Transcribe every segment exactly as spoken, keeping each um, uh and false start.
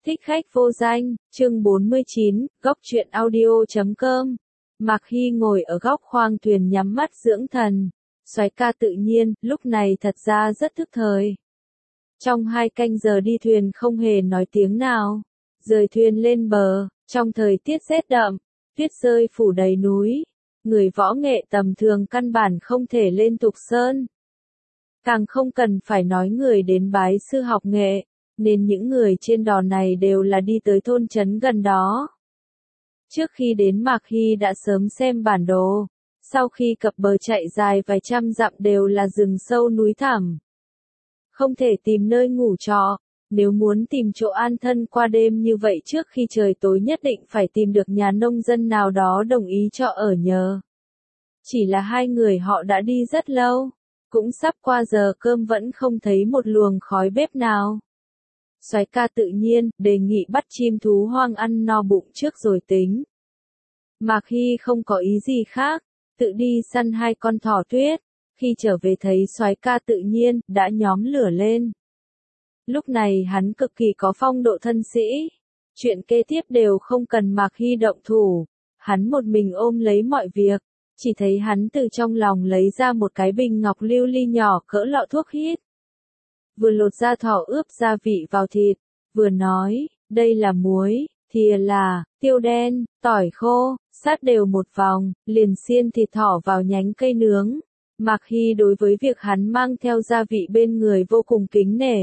Thích khách vô danh, chương bốn mươi chín, góc truyện audio chấm com. Mạc Hy ngồi ở góc khoang thuyền nhắm mắt dưỡng thần. Soái ca tự nhiên, lúc này thật ra rất thức thời. Trong hai canh giờ đi thuyền không hề nói tiếng nào. Rời thuyền lên bờ, trong thời tiết rét đậm, tuyết rơi phủ đầy núi. Người võ nghệ tầm thường căn bản không thể lên Tục Sơn. Càng không cần phải nói người đến bái sư học nghệ. Nên những người trên đò này đều là đi tới thôn trấn gần đó. Trước khi đến Mạc Hy đã sớm xem bản đồ, sau khi cập bờ chạy dài vài trăm dặm đều là rừng sâu núi thẳm. Không thể tìm nơi ngủ trọ, nếu muốn tìm chỗ an thân qua đêm như vậy trước khi trời tối nhất định phải tìm được nhà nông dân nào đó đồng ý cho ở nhờ. Chỉ là hai người họ đã đi rất lâu, cũng sắp qua giờ cơm vẫn không thấy một luồng khói bếp nào. Soái ca tự nhiên, đề nghị bắt chim thú hoang ăn no bụng trước rồi tính. Mạc Hy không có ý gì khác, tự đi săn hai con thỏ tuyết, khi trở về thấy soái ca tự nhiên, đã nhóm lửa lên. Lúc này hắn cực kỳ có phong độ thân sĩ, chuyện kế tiếp đều không cần Mạc Hy động thủ, hắn một mình ôm lấy mọi việc, chỉ thấy hắn từ trong lòng lấy ra một cái bình ngọc lưu ly nhỏ cỡ lọ thuốc hít. Vừa lột da thỏ ướp gia vị vào thịt, vừa nói, đây là muối, thìa là, tiêu đen, tỏi khô, sát đều một vòng, liền xiên thịt thỏ vào nhánh cây nướng. Mạc Hy đối với việc hắn mang theo gia vị bên người vô cùng kính nể.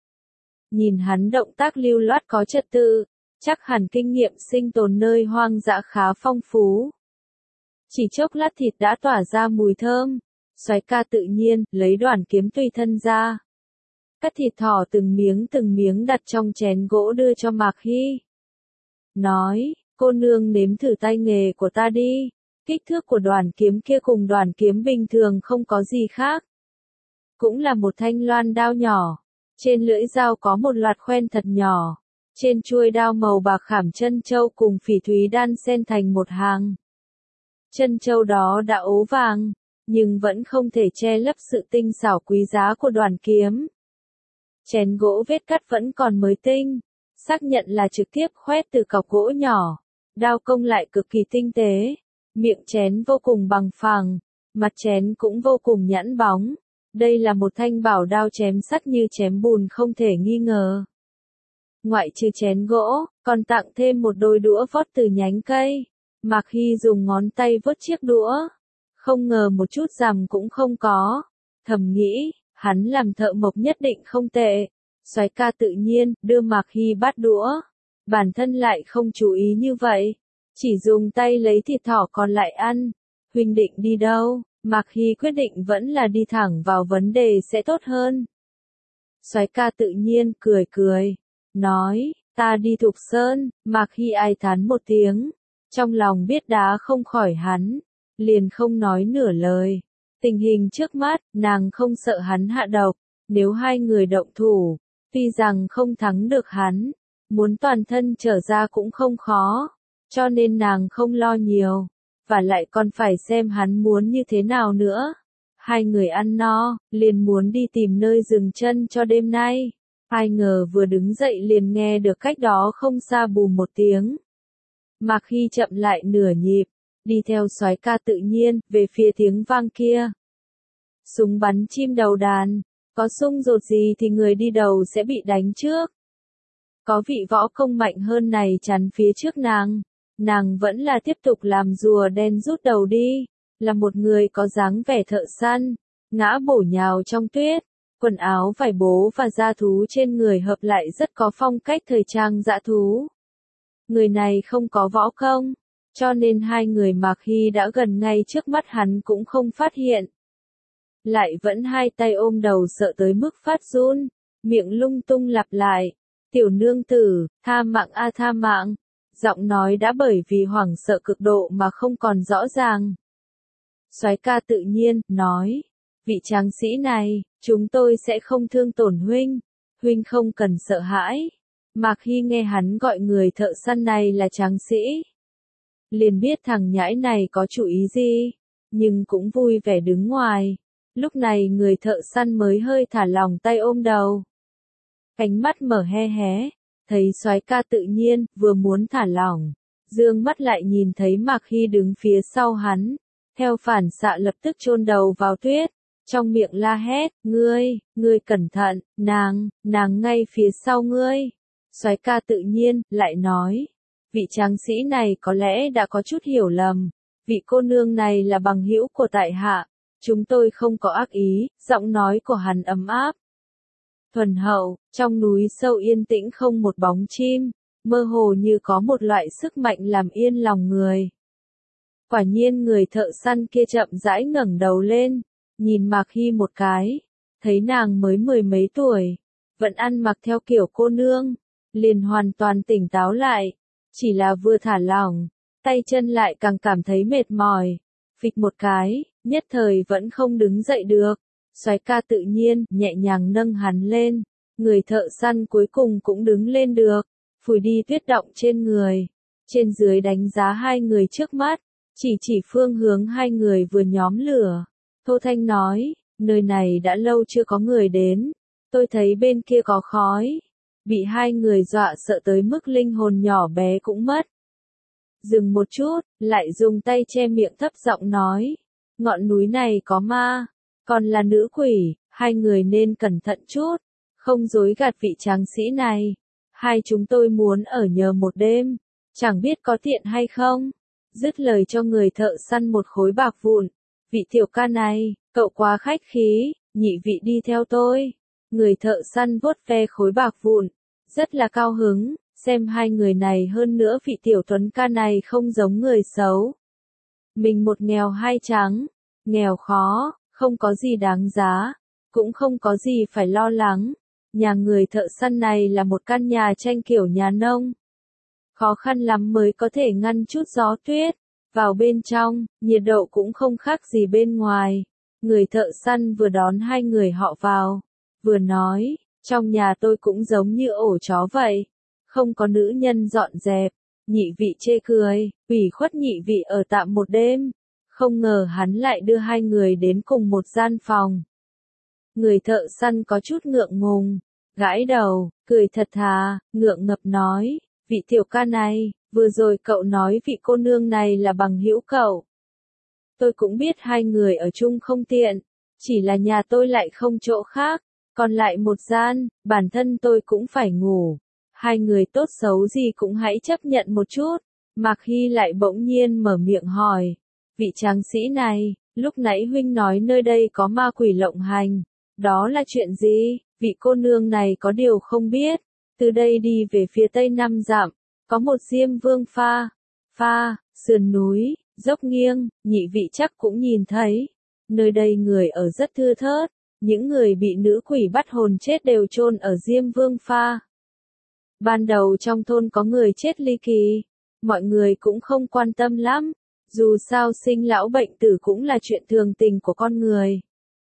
Nhìn hắn động tác lưu loát có trật tự, chắc hẳn kinh nghiệm sinh tồn nơi hoang dã khá phong phú. Chỉ chốc lát thịt đã tỏa ra mùi thơm, soái ca tự nhiên, lấy đoàn kiếm tùy thân ra. Cắt thịt thỏ từng miếng từng miếng đặt trong chén gỗ đưa cho Mạc Hy. Nói, cô nương nếm thử tay nghề của ta đi, kích thước của đoàn kiếm kia cùng đoàn kiếm bình thường không có gì khác. Cũng là một thanh loan đao nhỏ, trên lưỡi dao có một loạt khoen thật nhỏ, trên chuôi đao màu bạc khảm chân châu cùng phỉ thúy đan xen thành một hàng. Chân châu đó đã ố vàng, nhưng vẫn không thể che lấp sự tinh xảo quý giá của đoàn kiếm. Chén gỗ vết cắt vẫn còn mới tinh, xác nhận là trực tiếp khoét từ cọc gỗ nhỏ, đao công lại cực kỳ tinh tế, miệng chén vô cùng bằng phẳng, mặt chén cũng vô cùng nhẵn bóng. Đây là một thanh bảo đao chém sắt như chém bùn không thể nghi ngờ. Ngoại trừ chén gỗ, còn tặng thêm một đôi đũa vót từ nhánh cây. Mạc Hy dùng ngón tay vớt chiếc đũa, không ngờ một chút rằm cũng không có, thầm nghĩ. Hắn làm thợ mộc nhất định không tệ. Soái ca tự nhiên, đưa Mạc Hy bát đũa. Bản thân lại không chú ý như vậy. Chỉ dùng tay lấy thịt thỏ còn lại ăn. Huynh định đi đâu? Mạc Hy quyết định vẫn là đi thẳng vào vấn đề sẽ tốt hơn. Soái ca tự nhiên, cười cười. Nói, ta đi Thục Sơn. Mạc Hy ai thán một tiếng. Trong lòng biết đá không khỏi hắn. Liền không nói nửa lời. Tình hình trước mắt, nàng không sợ hắn hạ độc, nếu hai người động thủ, tuy rằng không thắng được hắn, muốn toàn thân trở ra cũng không khó, cho nên nàng không lo nhiều, và lại còn phải xem hắn muốn như thế nào nữa. Hai người ăn no, liền muốn đi tìm nơi dừng chân cho đêm nay, ai ngờ vừa đứng dậy liền nghe được cách đó không xa bùm một tiếng. Mạc Hy chậm lại nửa nhịp. Đi theo soái ca tự nhiên, về phía tiếng vang kia. Súng bắn chim đầu đàn, có xung đột gì thì người đi đầu sẽ bị đánh trước. Có vị võ công mạnh hơn này chắn phía trước nàng, nàng vẫn là tiếp tục làm rùa đen rút đầu đi, là một người có dáng vẻ thợ săn, ngã bổ nhào trong tuyết, quần áo vải bố và da thú trên người hợp lại rất có phong cách thời trang dã thú. Người này không có võ công. Cho nên hai người Mạc Hy đã gần ngay trước mắt hắn cũng không phát hiện. Lại vẫn hai tay ôm đầu sợ tới mức phát run, miệng lung tung lặp lại. Tiểu nương tử, tha mạng a tha mạng. Giọng nói đã bởi vì hoảng sợ cực độ mà không còn rõ ràng. Soái ca tự nhiên, nói. Vị tráng sĩ này, chúng tôi sẽ không thương tổn huynh. Huynh không cần sợ hãi. Mạc Hy nghe hắn gọi người thợ săn này là tráng sĩ. Liền biết thằng nhãi này có chủ ý gì, nhưng cũng vui vẻ đứng ngoài. Lúc này người thợ săn mới hơi thả lỏng tay ôm đầu. Cánh mắt mở hé hé, thấy soái ca tự nhiên, vừa muốn thả lỏng, dương mắt lại nhìn thấy Mạc Hy đứng phía sau hắn, theo phản xạ lập tức chôn đầu vào tuyết, trong miệng la hét, ngươi, ngươi cẩn thận, nàng, nàng ngay phía sau ngươi. Soái ca tự nhiên, lại nói, vị tráng sĩ này có lẽ đã có chút hiểu lầm, vị cô nương này là bằng hữu của tại hạ, chúng tôi không có ác ý, giọng nói của hắn ấm áp. Thuần hậu, trong núi sâu yên tĩnh không một bóng chim, mơ hồ như có một loại sức mạnh làm yên lòng người. Quả nhiên người thợ săn kia chậm rãi ngẩng đầu lên, nhìn Mạc Hy một cái, thấy nàng mới mười mấy tuổi, vẫn ăn mặc theo kiểu cô nương, liền hoàn toàn tỉnh táo lại, chỉ là vừa thả lỏng, tay chân lại càng cảm thấy mệt mỏi, phịch một cái, nhất thời vẫn không đứng dậy được. Soái ca tự nhiên, nhẹ nhàng nâng hắn lên, người thợ săn cuối cùng cũng đứng lên được, phủi đi tuyết đọng trên người, trên dưới đánh giá hai người trước mắt, chỉ chỉ phương hướng hai người vừa nhóm lửa. Thô Thanh nói, nơi này đã lâu chưa có người đến, tôi thấy bên kia có khói, bị hai người dọa sợ tới mức linh hồn nhỏ bé cũng mất. Dừng một chút, lại dùng tay che miệng thấp giọng nói, ngọn núi này có ma. Còn là nữ quỷ, hai người nên cẩn thận chút, không dối gạt vị tráng sĩ này. Hai chúng tôi muốn ở nhờ một đêm, chẳng biết có tiện hay không. Dứt lời cho người thợ săn một khối bạc vụn. Vị tiểu ca này, cậu quá khách khí, nhị vị đi theo tôi. Người thợ săn vuốt ve khối bạc vụn, rất là cao hứng, xem hai người này hơn nữa vị tiểu tuấn ca này không giống người xấu. Mình một nghèo hai trắng, nghèo khó. Không có gì đáng giá, cũng không có gì phải lo lắng. Nhà người thợ săn này là một căn nhà tranh kiểu nhà nông. Khó khăn lắm mới có thể ngăn chút gió tuyết. Vào bên trong, nhiệt độ cũng không khác gì bên ngoài. Người thợ săn vừa đón hai người họ vào, vừa nói, trong nhà tôi cũng giống như ổ chó vậy. Không có nữ nhân dọn dẹp. Nhị vị chê cười, ủy khuất nhị vị ở tạm một đêm. Không ngờ hắn lại đưa hai người đến cùng một gian phòng. Người thợ săn có chút ngượng ngùng, gãi đầu, cười thật thà, ngượng ngập nói, vị tiểu ca này, vừa rồi cậu nói vị cô nương này là bằng hữu cậu. Tôi cũng biết hai người ở chung không tiện, chỉ là nhà tôi lại không chỗ khác, còn lại một gian, bản thân tôi cũng phải ngủ. Hai người tốt xấu gì cũng hãy chấp nhận một chút. Mạc Hy lại bỗng nhiên mở miệng hỏi. Vị tráng sĩ này, lúc nãy huynh nói nơi đây có ma quỷ lộng hành, đó là chuyện gì? Vị cô nương này có điều không biết, từ đây đi về phía tây năm dặm, có một Diêm Vương pha, pha, sườn núi, dốc nghiêng, nhị vị chắc cũng nhìn thấy. Nơi đây người ở rất thưa thớt, những người bị nữ quỷ bắt hồn chết đều chôn ở Diêm Vương pha. Ban đầu trong thôn có người chết ly kỳ, mọi người cũng không quan tâm lắm. Dù sao sinh lão bệnh tử cũng là chuyện thường tình của con người.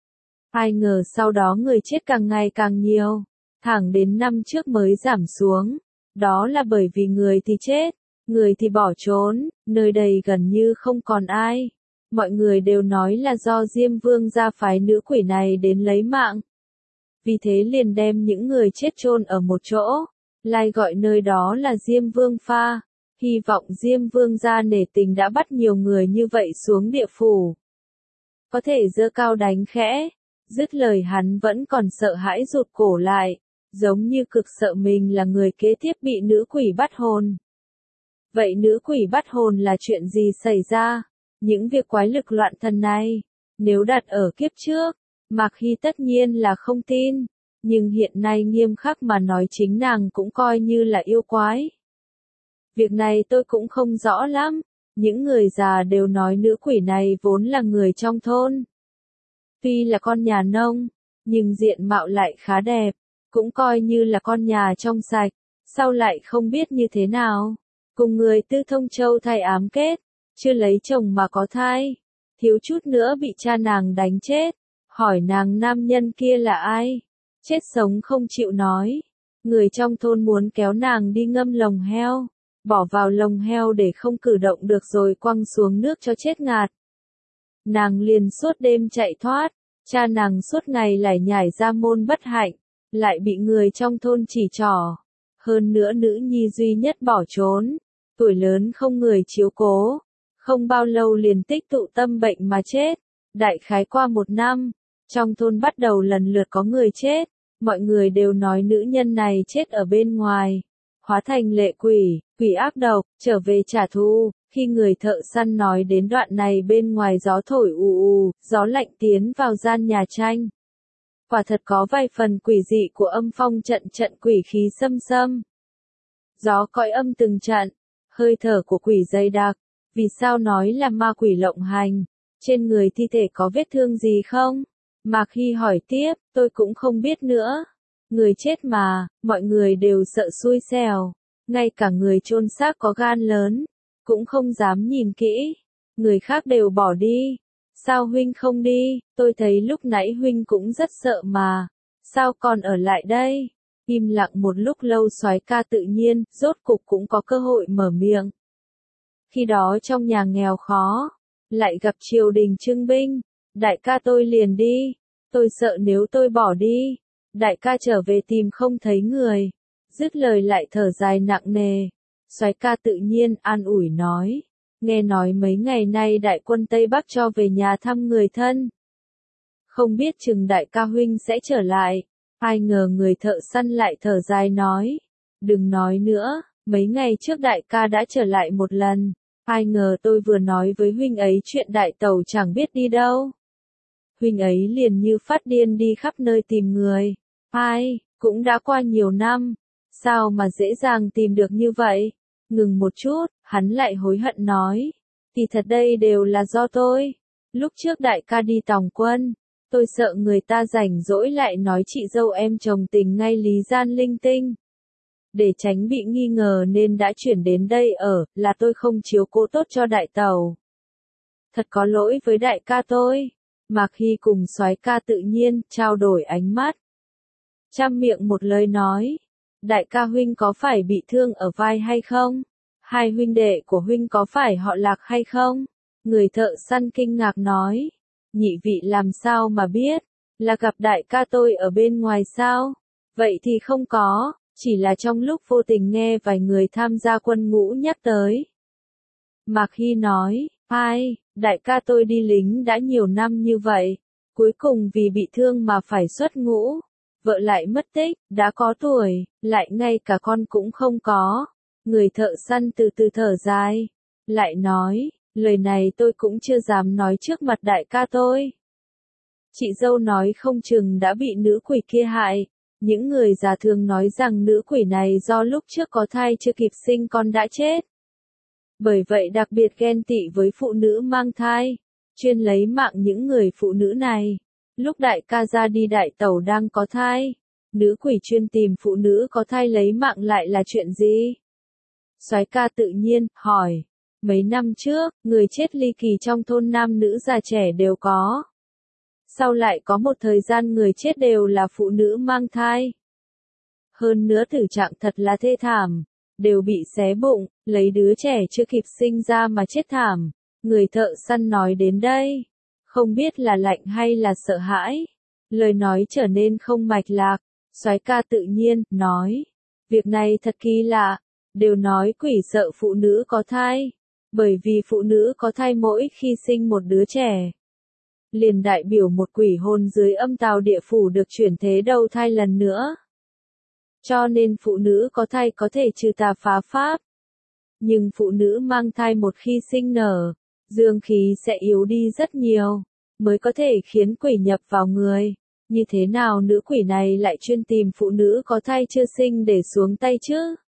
Ai ngờ sau đó người chết càng ngày càng nhiều, thẳng đến năm trước mới giảm xuống. Đó là bởi vì người thì chết, người thì bỏ trốn, nơi đây gần như không còn ai. Mọi người đều nói là do Diêm Vương gia phái nữ quỷ này đến lấy mạng. Vì thế liền đem những người chết chôn ở một chỗ, lại gọi nơi đó là Diêm Vương pha. Hy vọng Diêm Vương gia nể tình đã bắt nhiều người như vậy xuống địa phủ. Có thể giơ cao đánh khẽ. Dứt lời hắn vẫn còn sợ hãi rụt cổ lại, giống như cực sợ mình là người kế tiếp bị nữ quỷ bắt hồn. Vậy nữ quỷ bắt hồn là chuyện gì xảy ra? Những việc quái lực loạn thần này, nếu đặt ở kiếp trước, Mạc Hy tất nhiên là không tin, nhưng hiện nay nghiêm khắc mà nói chính nàng cũng coi như là yêu quái. Việc này tôi cũng không rõ lắm, những người già đều nói nữ quỷ này vốn là người trong thôn. Tuy là con nhà nông, nhưng diện mạo lại khá đẹp, cũng coi như là con nhà trong sạch, sao lại không biết như thế nào. Cùng người Tư Thông Châu thay ám kết, chưa lấy chồng mà có thai, thiếu chút nữa bị cha nàng đánh chết, hỏi nàng nam nhân kia là ai, chết sống không chịu nói. Người trong thôn muốn kéo nàng đi ngâm lồng heo, bỏ vào lồng heo để không cử động được rồi quăng xuống nước cho chết ngạt. Nàng liền suốt đêm chạy thoát, cha nàng suốt ngày lải nhải ra môn bất hạnh, lại bị người trong thôn chỉ trỏ. Hơn nữa nữ nhi duy nhất bỏ trốn, tuổi lớn không người chiếu cố, không bao lâu liền tích tụ tâm bệnh mà chết. Đại khái qua một năm, trong thôn bắt đầu lần lượt có người chết, mọi người đều nói nữ nhân này chết ở bên ngoài, hóa thành lệ quỷ, quỷ ác độc, trở về trả thù. Khi người thợ săn nói đến đoạn này bên ngoài gió thổi ù ù, gió lạnh tiến vào gian nhà tranh. Quả thật có vài phần quỷ dị của âm phong trận trận quỷ khí xâm xâm. Gió cõi âm từng trận, hơi thở của quỷ dày đặc. Vì sao nói là ma quỷ lộng hành? Trên người thi thể có vết thương gì không? Mạc Hy hỏi tiếp, tôi cũng không biết nữa. Người chết mà, mọi người đều sợ xui xẻo. Ngay cả người chôn xác có gan lớn, cũng không dám nhìn kỹ. Người khác đều bỏ đi. Sao huynh không đi? Tôi thấy lúc nãy huynh cũng rất sợ mà. Sao còn ở lại đây? Im lặng một lúc lâu Soái Ca tự nhiên, rốt cục cũng có cơ hội mở miệng. Khi đó trong nhà nghèo khó, lại gặp triều đình trưng binh, đại ca tôi liền đi. Tôi sợ nếu tôi bỏ đi, đại ca trở về tìm không thấy người. Dứt lời lại thở dài nặng nề. Soái Ca tự nhiên an ủi nói, nghe nói mấy ngày nay đại quân Tây Bắc cho về nhà thăm người thân. Không biết chừng đại ca huynh sẽ trở lại. Ai ngờ người thợ săn lại thở dài nói, đừng nói nữa, mấy ngày trước đại ca đã trở lại một lần. Ai ngờ tôi vừa nói với huynh ấy chuyện đại tẩu chẳng biết đi đâu. Huynh ấy liền như phát điên đi khắp nơi tìm người. Ai, cũng đã qua nhiều năm, sao mà dễ dàng tìm được như vậy? Ngừng một chút, hắn lại hối hận nói, thì thật đây đều là do tôi. Lúc trước đại ca đi tòng quân, tôi sợ người ta rảnh rỗi lại nói chị dâu em chồng tình ngay lý gian linh tinh. Để tránh bị nghi ngờ nên đã chuyển đến đây ở, là tôi không chiếu cố tốt cho đại tẩu. Thật có lỗi với đại ca tôi. Mạc Hy cùng Soái Ca tự nhiên, trao đổi ánh mắt. Trăm miệng một lời nói, đại ca huynh có phải bị thương ở vai hay không? Hai huynh đệ của huynh có phải họ Lạc hay không? Người thợ săn kinh ngạc nói, nhị vị làm sao mà biết, là gặp đại ca tôi ở bên ngoài sao? Vậy thì không có, chỉ là trong lúc vô tình nghe vài người tham gia quân ngũ nhắc tới. Mạc Hy nói, ai, đại ca tôi đi lính đã nhiều năm như vậy, cuối cùng vì bị thương mà phải xuất ngũ, vợ lại mất tích, đã có tuổi, lại ngay cả con cũng không có. Người thợ săn từ từ thở dài, lại nói, lời này tôi cũng chưa dám nói trước mặt đại ca tôi. Chị dâu nói không chừng đã bị nữ quỷ kia hại. Những người già thường nói rằng nữ quỷ này do lúc trước có thai chưa kịp sinh con đã chết. Bởi vậy đặc biệt ghen tị với phụ nữ mang thai, chuyên lấy mạng những người phụ nữ này. Lúc đại ca ra đi đại tẩu đang có thai, nữ quỷ chuyên tìm phụ nữ có thai lấy mạng lại là chuyện gì? Soái Ca tự nhiên, hỏi, mấy năm trước, người chết ly kỳ trong thôn nam nữ già trẻ đều có. Sau lại có một thời gian người chết đều là phụ nữ mang thai. Hơn nữa tử trạng thật là thê thảm, đều bị xé bụng, lấy đứa trẻ chưa kịp sinh ra mà chết thảm. Người thợ săn nói đến đây, không biết là lạnh hay là sợ hãi. Lời nói trở nên không mạch lạc. Soái Ca tự nhiên, nói, việc này thật kỳ lạ, đều nói quỷ sợ phụ nữ có thai, bởi vì phụ nữ có thai mỗi khi sinh một đứa trẻ, liền đại biểu một quỷ hồn dưới âm tào địa phủ được chuyển thế đầu thai lần nữa. Cho nên phụ nữ có thai có thể trừ tà phá pháp. Nhưng phụ nữ mang thai một khi sinh nở, dương khí sẽ yếu đi rất nhiều, mới có thể khiến quỷ nhập vào người. Như thế nào nữ quỷ này lại chuyên tìm phụ nữ có thai chưa sinh để xuống tay chứ?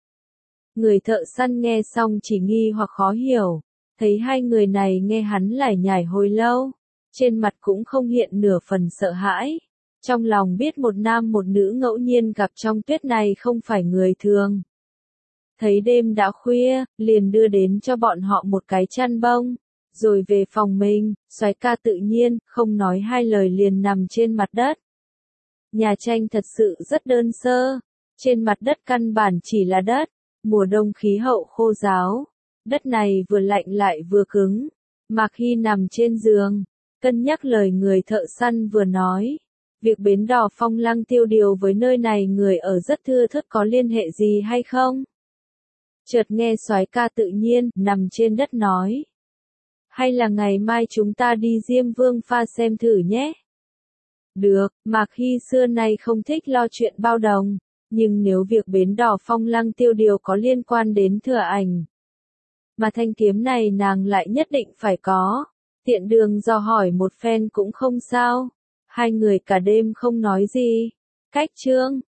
Người thợ săn nghe xong chỉ nghi hoặc khó hiểu, thấy hai người này nghe hắn lải nhải hồi lâu, trên mặt cũng không hiện nửa phần sợ hãi. Trong lòng biết một nam một nữ ngẫu nhiên gặp trong tuyết này không phải người thường. Thấy đêm đã khuya, liền đưa đến cho bọn họ một cái chăn bông, rồi về phòng mình. Soái Ca tự nhiên, không nói hai lời liền nằm trên mặt đất. Nhà tranh thật sự rất đơn sơ, trên mặt đất căn bản chỉ là đất, mùa đông khí hậu khô ráo, đất này vừa lạnh lại vừa cứng. Mạc Hy nằm trên giường, cân nhắc lời người thợ săn vừa nói, việc bến đò Phong Lăng Tiêu Điều với nơi này người ở rất thưa thớt có liên hệ gì hay không? Chợt nghe soái ca tự nhiên, nằm trên đất nói. Hay là ngày mai chúng ta đi Diêm Vương Pha xem thử nhé? Được, Mạc Hy xưa nay không thích lo chuyện bao đồng, nhưng nếu việc bến đò Phong Lăng Tiêu Điều có liên quan đến Thừa Ảnh, mà thanh kiếm này nàng lại nhất định phải có, tiện đường dò hỏi một phen cũng không sao. Hai người cả đêm không nói gì. Cách chương